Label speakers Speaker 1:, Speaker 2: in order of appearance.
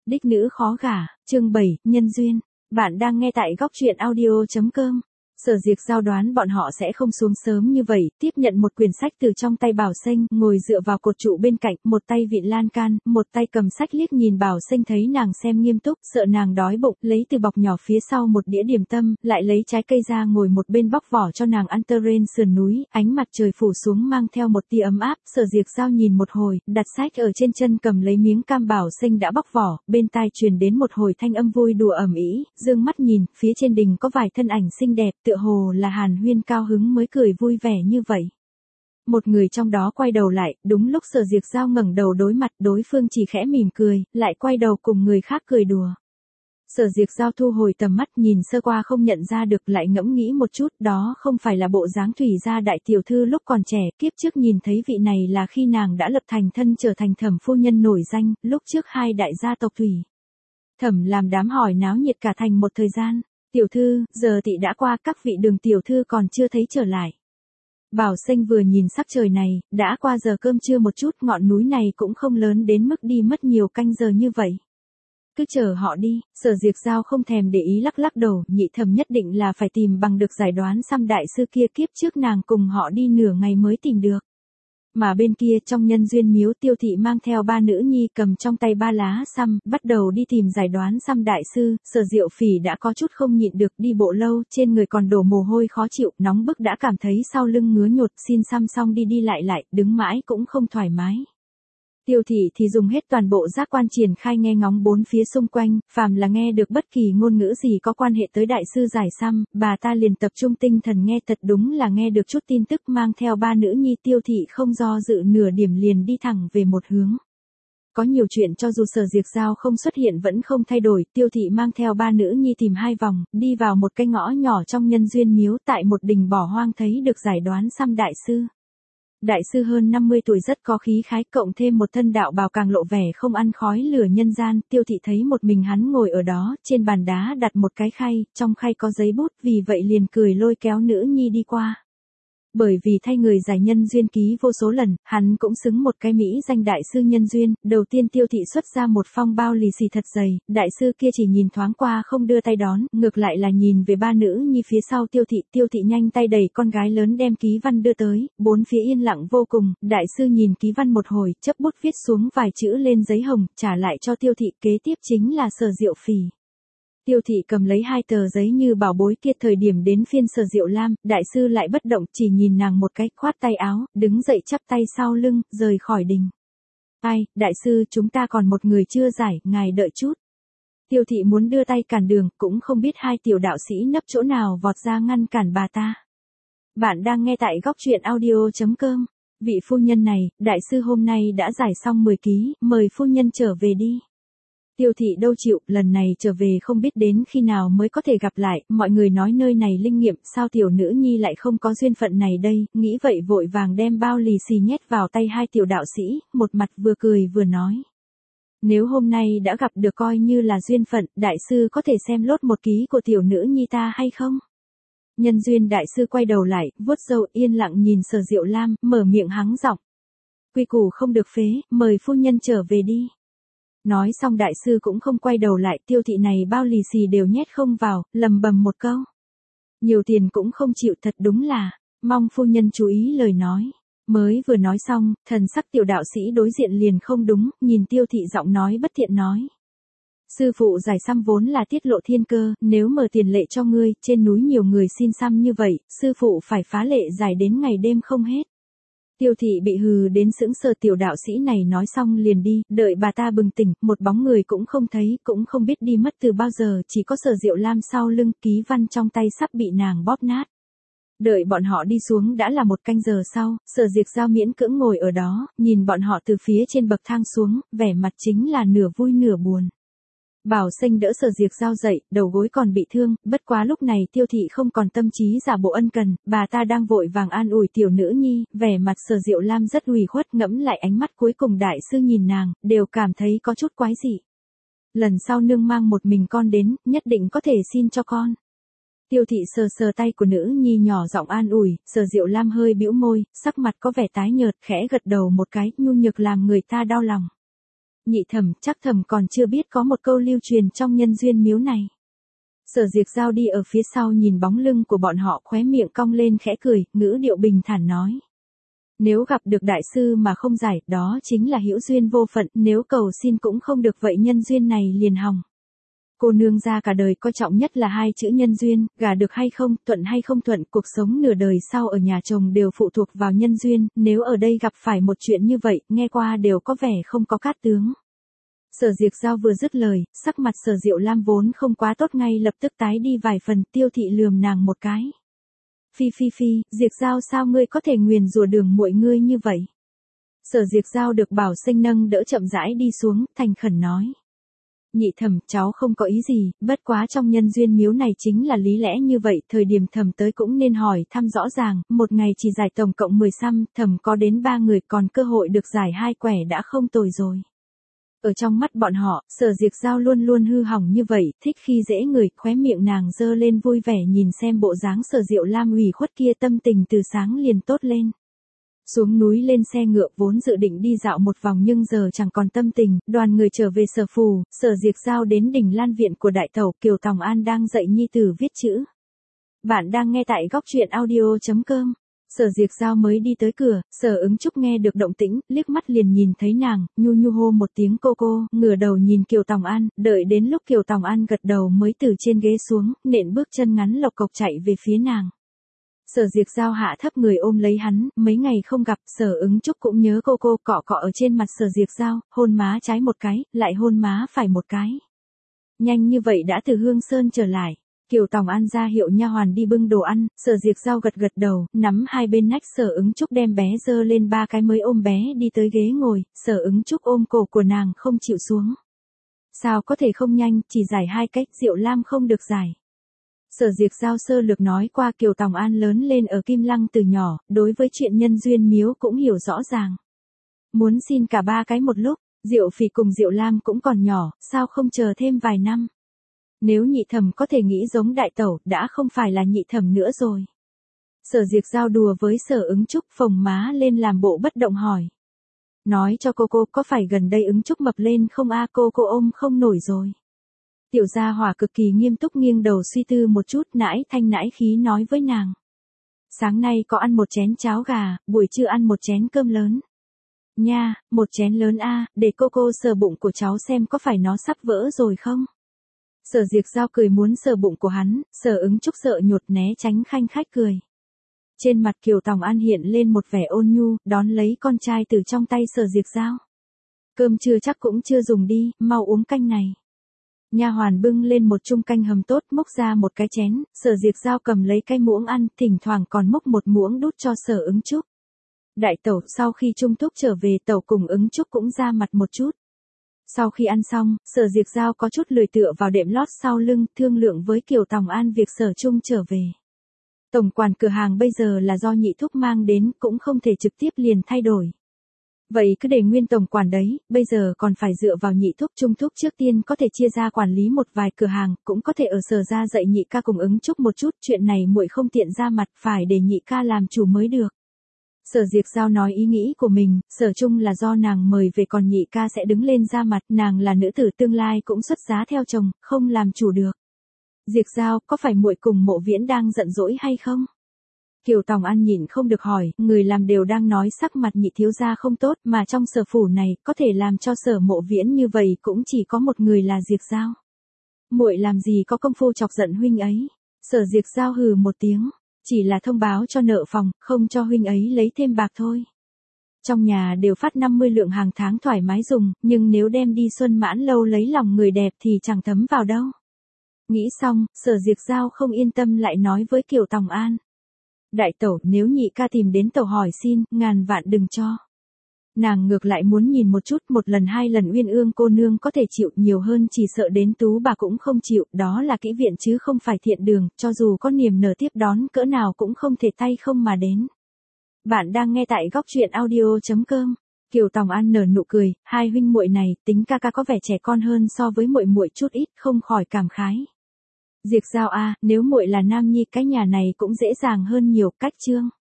Speaker 1: Đích nữ khó gả, chương 7, nhân duyên. Bạn đang nghe tại góc truyện audio.com. Sở Diệc Giao đoán bọn họ sẽ không xuống sớm như vậy, tiếp nhận một quyển sách từ trong tay Bảo Xanh, ngồi dựa vào cột trụ bên cạnh, một tay vịn lan can, một tay cầm sách liếc nhìn Bảo Xanh thấy nàng xem nghiêm túc, sợ nàng đói bụng, lấy từ bọc nhỏ phía sau một đĩa điểm tâm, lại lấy trái cây ra ngồi một bên bóc vỏ cho nàng ăn tơ rên sườn núi, ánh mặt trời phủ xuống mang theo một tia ấm áp, Sở Diệc Giao nhìn một hồi, đặt sách ở trên chân cầm lấy miếng cam Bảo Xanh đã bóc vỏ, bên tai truyền đến một hồi thanh âm vui đùa ầm ĩ, dương mắt nhìn, phía trên đình có vài thân ảnh xinh đẹp, tựa hồ là Hàn Huyên cao hứng mới cười vui vẻ như vậy. Một người trong đó quay đầu lại, đúng lúc Sở Diệc Giao ngẩng đầu đối mặt, đối phương chỉ khẽ mỉm cười, lại quay đầu cùng người khác cười đùa. Sở Diệc Giao thu hồi tầm mắt nhìn sơ qua không nhận ra được, lại ngẫm nghĩ một chút, đó không phải là bộ dáng Thủy gia đại tiểu thư lúc còn trẻ, kiếp trước nhìn thấy vị này là khi nàng đã lập thành thân trở thành Thẩm phu nhân nổi danh, lúc trước hai đại gia tộc Thủy Thẩm làm đám hỏi náo nhiệt cả thành một thời gian. Tiểu thư, giờ tị đã qua, các vị Đường tiểu thư còn chưa thấy trở lại. Bảo Xanh vừa nhìn sắc trời này, đã qua giờ cơm trưa một chút, ngọn núi này cũng không lớn đến mức đi mất nhiều canh giờ như vậy. Cứ chờ họ đi, Sở Diệc Giao không thèm để ý lắc lắc đầu, Nhị Thẩm nhất định là phải tìm bằng được giải đoán xăm đại sư kia, kiếp trước nàng cùng họ đi nửa ngày mới tìm được. Mà bên kia trong nhân duyên miếu, Tiêu thị mang theo ba nữ nhi cầm trong tay ba lá xăm, bắt đầu đi tìm giải đoán xăm đại sư. Sở Diệu Phỉ đã có chút không nhịn được, đi bộ lâu, trên người còn đổ mồ hôi khó chịu, nóng bức đã cảm thấy sau lưng ngứa nhột, xin xăm xong đi đi lại, đứng mãi cũng không thoải mái. Tiêu thị thì dùng hết toàn bộ giác quan triển khai nghe ngóng bốn phía xung quanh, phàm là nghe được bất kỳ ngôn ngữ gì có quan hệ tới đại sư giải xăm, bà ta liền tập trung tinh thần nghe, thật đúng là nghe được chút tin tức, mang theo ba nữ nhi Tiêu thị không do dự nửa điểm liền đi thẳng về một hướng. Có nhiều chuyện cho dù Sở Diệc Giao không xuất hiện vẫn không thay đổi, Tiêu thị mang theo ba nữ nhi tìm hai vòng, đi vào một cái ngõ nhỏ trong nhân duyên miếu, tại một đình bỏ hoang thấy được giải đoán xăm đại sư. Đại sư hơn 50 tuổi rất có khí khái, cộng thêm một thân đạo bào càng lộ vẻ không ăn khói lửa nhân gian. Tiêu thị thấy một mình hắn ngồi ở đó, trên bàn đá đặt một cái khay, trong khay có giấy bút, vì vậy liền cười lôi kéo nữ nhi đi qua. Bởi vì thay người giải nhân duyên ký vô số lần, hắn cũng xứng một cái mỹ danh đại sư nhân duyên. Đầu tiên Tiêu thị xuất ra một phong bao lì xì thật dày, đại sư kia chỉ nhìn thoáng qua không đưa tay đón, ngược lại là nhìn về ba nữ nhi phía sau Tiêu thị nhanh tay đẩy con gái lớn đem ký văn đưa tới, bốn phía yên lặng vô cùng, đại sư nhìn ký văn một hồi, chấp bút viết xuống vài chữ lên giấy hồng, trả lại cho Tiêu thị, kế tiếp chính là Sở Diệu Phỉ. Tiêu thị cầm lấy hai tờ giấy như bảo bối kia, thời điểm đến phiên Sở Diệu Lam, đại sư lại bất động, chỉ nhìn nàng một cái, khoát tay áo, đứng dậy chắp tay sau lưng, rời khỏi đình. Ai, đại sư, chúng ta còn một người chưa giải, ngài đợi chút. Tiêu thị muốn đưa tay cản đường, cũng không biết hai tiểu đạo sĩ nấp chỗ nào vọt ra ngăn cản bà ta. Bạn đang nghe tại góc truyện audio.com. Vị phu nhân này, đại sư hôm nay đã giải xong 10 ký, mời phu nhân trở về đi. Tiêu thị đâu chịu, lần này trở về không biết đến khi nào mới có thể gặp lại, mọi người nói nơi này linh nghiệm, sao tiểu nữ nhi lại không có duyên phận này đây, nghĩ vậy vội vàng đem bao lì xì nhét vào tay hai tiểu đạo sĩ, một mặt vừa cười vừa nói. Nếu hôm nay đã gặp được coi như là duyên phận, đại sư có thể xem lốt một ký của tiểu nữ nhi ta hay không? Nhân duyên đại sư quay đầu lại, vuốt râu yên lặng nhìn Sở Diệu Lam, mở miệng hắng giọng. Quy củ không được phế, mời phu nhân trở về đi. Nói xong đại sư cũng không quay đầu lại, Tiêu thị này bao lì xì đều nhét không vào, lầm bầm một câu. Nhiều tiền cũng không chịu, thật đúng là, mong phu nhân chú ý lời nói. Mới vừa nói xong, thần sắc tiểu đạo sĩ đối diện liền không đúng, nhìn Tiêu thị giọng nói bất thiện nói. Sư phụ giải xăm vốn là tiết lộ thiên cơ, nếu mở tiền lệ cho ngươi, trên núi nhiều người xin xăm như vậy, sư phụ phải phá lệ giải đến ngày đêm không hết. Tiêu thị bị hừ đến sững sờ, tiểu đạo sĩ này nói xong liền đi, đợi bà ta bừng tỉnh, một bóng người cũng không thấy, cũng không biết đi mất từ bao giờ, chỉ có Sở Diệu Lam sau lưng, ký văn trong tay sắp bị nàng bóp nát. Đợi bọn họ đi xuống đã là một canh giờ sau, Sở Diệc Giao miễn cưỡng ngồi ở đó, nhìn bọn họ từ phía trên bậc thang xuống, vẻ mặt chính là nửa vui nửa buồn. Bảo Xanh đỡ Sở Diệc Giao dậy, đầu gối còn bị thương, bất quá lúc này Tiêu thị không còn tâm trí giả bộ ân cần, bà ta đang vội vàng an ủi tiểu nữ nhi, vẻ mặt Sở Diệu Lam rất ủy khuất, ngẫm lại ánh mắt cuối cùng đại sư nhìn nàng, đều cảm thấy có chút quái dị. Lần sau nương mang một mình con đến, nhất định có thể xin cho con. Tiêu thị sờ sờ tay của nữ nhi nhỏ giọng an ủi, Sở Diệu Lam hơi bĩu môi, sắc mặt có vẻ tái nhợt, khẽ gật đầu một cái, nhu nhược làm người ta đau lòng. Nhị thẩm, chắc thẩm còn chưa biết có một câu lưu truyền trong nhân duyên miếu này. Sở Diệt Giao đi ở phía sau nhìn bóng lưng của bọn họ, khóe miệng cong lên khẽ cười, ngữ điệu bình thản nói. Nếu gặp được đại sư mà không giải, đó chính là hữu duyên vô phận, nếu cầu xin cũng không được vậy nhân duyên này liền hỏng. Cô nương gia cả đời coi trọng nhất là hai chữ nhân duyên, gả được hay không, thuận hay không thuận, cuộc sống nửa đời sau ở nhà chồng đều phụ thuộc vào nhân duyên, nếu ở đây gặp phải một chuyện như vậy, nghe qua đều có vẻ không có cát tướng. Sở Diệt Giao vừa dứt lời, sắc mặt Sở Diệu Lam vốn không quá tốt ngay lập tức tái đi vài phần, Tiêu Thị lườm nàng một cái. Phi, Diệt Giao sao ngươi có thể nguyền rủa Đường muội ngươi như vậy? Sở Diệt Giao được Bảo Sinh nâng đỡ chậm rãi đi xuống, thành khẩn nói. Nhị thẩm, cháu không có ý gì, bất quá trong nhân duyên miếu này chính là lý lẽ như vậy, thời điểm thẩm tới cũng nên hỏi thăm rõ ràng, một ngày chỉ giải tổng cộng 10 xăm, thẩm có đến 3 người, còn cơ hội được giải 2 quẻ đã không tồi rồi. Ở trong mắt bọn họ, Sở Diệt Giao luôn luôn hư hỏng như vậy, thích khi dễ người, khóe miệng nàng dơ lên vui vẻ nhìn xem bộ dáng Sở Diệu Lam ủy khuất kia, tâm tình từ sáng liền tốt lên. Xuống núi lên xe ngựa vốn dự định đi dạo một vòng nhưng giờ chẳng còn tâm tình, đoàn người trở về Sở phủ, Sở Diệt Giao đến đỉnh Lan viện của đại tẩu, Kiều Tòng An đang dạy nhi tử viết chữ. Bạn đang nghe tại góc truyện audio.com. Sở Diệt Giao mới đi tới cửa, Sở Ứng Trúc nghe được động tĩnh, liếc mắt liền nhìn thấy nàng, nhu hô một tiếng cô, ngửa đầu nhìn Kiều Tòng An, đợi đến lúc Kiều Tòng An gật đầu mới từ trên ghế xuống, nện bước chân ngắn lộc cộc chạy về phía nàng. Sở Diệt Giao hạ thấp người ôm lấy hắn, mấy ngày không gặp, Sở Ứng Trúc cũng nhớ cô cọ ở trên mặt Sở Diệt Giao, hôn má trái một cái, lại hôn má phải một cái. Nhanh như vậy đã từ Hương Sơn trở lại. Kiều Tòng An ra hiệu nha hoàn đi bưng đồ ăn, Sở Diệt Giao gật đầu, nắm hai bên nách Sở Ứng Trúc đem bé dơ lên 3 cái mới ôm bé đi tới ghế ngồi, Sở Ứng Trúc ôm cổ của nàng không chịu xuống. Sao có thể không nhanh, chỉ giải 2 cách, Diệu Lam không được giải. Sở Diệt Giao sơ lược nói qua Kiều Tòng An lớn lên ở Kim Lăng từ nhỏ, đối với chuyện nhân duyên miếu cũng hiểu rõ ràng. Muốn xin cả 3 cái một lúc, Diệu Phỉ cùng Diệu Lam cũng còn nhỏ, sao không chờ thêm vài năm? Nếu nhị thẩm có thể nghĩ giống đại tẩu, đã không phải là nhị thẩm nữa rồi. Sở Diệt Giao đùa với Sở Ứng Trúc, phồng má lên làm bộ bất động hỏi. Nói cho cô có phải gần đây Ứng Trúc mập lên không a, cô ôm không nổi rồi. Tiểu gia hỏa cực kỳ nghiêm túc nghiêng đầu suy tư một chút, nãi thanh nãi khí nói với nàng. Sáng nay có ăn một chén cháo gà, buổi trưa ăn một chén cơm lớn. Nha, một chén lớn a, để cô sờ bụng của cháu xem có phải nó sắp vỡ rồi không? Sở Diệt Giao cười muốn sờ bụng của hắn, Sở Ứng Trúc sợ nhột né tránh khanh khách cười. Trên mặt Kiều Tòng An hiện lên một vẻ ôn nhu, đón lấy con trai từ trong tay Sở Diệt Giao. Cơm trưa chắc cũng chưa dùng đi, mau uống canh này. Nha hoàn bưng lên một chung canh hầm tốt, múc ra một cái chén, Sở Diệt Giao cầm lấy cái muỗng ăn, thỉnh thoảng còn múc một muỗng đút cho Sở Ứng Trúc. Đại tẩu, sau khi Trung Thúc trở về, tẩu cùng Ứng Trúc cũng ra mặt một chút. Sau khi ăn xong, Sở Diệt Giao có chút lười tựa vào đệm lót sau lưng, thương lượng với Kiều Tòng An việc Sở Trung trở về. Tổng quản cửa hàng bây giờ là do nhị thúc mang đến, cũng không thể trực tiếp liền thay đổi. Vậy cứ để nguyên tổng quản đấy, bây giờ còn phải dựa vào nhị thúc. Trung thúc trước tiên có thể chia ra quản lý một vài cửa hàng, cũng có thể ở Sở ra dạy nhị ca cùng Ứng Trúc một chút, chuyện này muội không tiện ra mặt, phải để nhị ca làm chủ mới được. Sở Diệt Giao nói ý nghĩ của mình, Sở Trung là do nàng mời về còn nhị ca sẽ đứng lên ra mặt, nàng là nữ tử tương lai cũng xuất giá theo chồng, không làm chủ được. Diệt Giao, có phải muội cùng Mộ Viễn đang giận dỗi hay không? Kiều Tòng An nhịn không được hỏi, người làm đều đang nói sắc mặt nhị thiếu gia không tốt, mà trong Sở phủ này, có thể làm cho Sở Mộ Viễn như vậy cũng chỉ có một người là Diệt Giao. Muội làm gì có công phu chọc giận huynh ấy? Sở Diệt Giao hừ một tiếng. Chỉ là thông báo cho nợ phòng, không cho huynh ấy lấy thêm bạc thôi. Trong nhà đều phát 50 lượng hàng tháng thoải mái dùng, nhưng nếu đem đi Xuân Mãn Lâu lấy lòng người đẹp thì chẳng thấm vào đâu. Nghĩ xong, Sở Diệt Giao không yên tâm lại nói với Kiều Tòng An. Đại tẩu, nếu nhị ca tìm đến tẩu hỏi xin, ngàn vạn đừng cho. Nàng ngược lại muốn nhìn một chút, một lần 2 lần Uyên Ương cô nương có thể chịu, nhiều hơn chỉ sợ đến Tú bà cũng không chịu, đó là kỹ viện chứ không phải thiện đường, cho dù có niềm nở tiếp đón cỡ nào cũng không thể tay không mà đến. Bạn đang nghe tại góc truyện audio.com. Kiều Tòng An nở nụ cười, hai huynh muội này, tính ca có vẻ trẻ con hơn so với muội muội chút ít, không khỏi cảm khái. Diệt Giao a, nếu muội là nam nhi, cái nhà này cũng dễ dàng hơn nhiều, cách chương.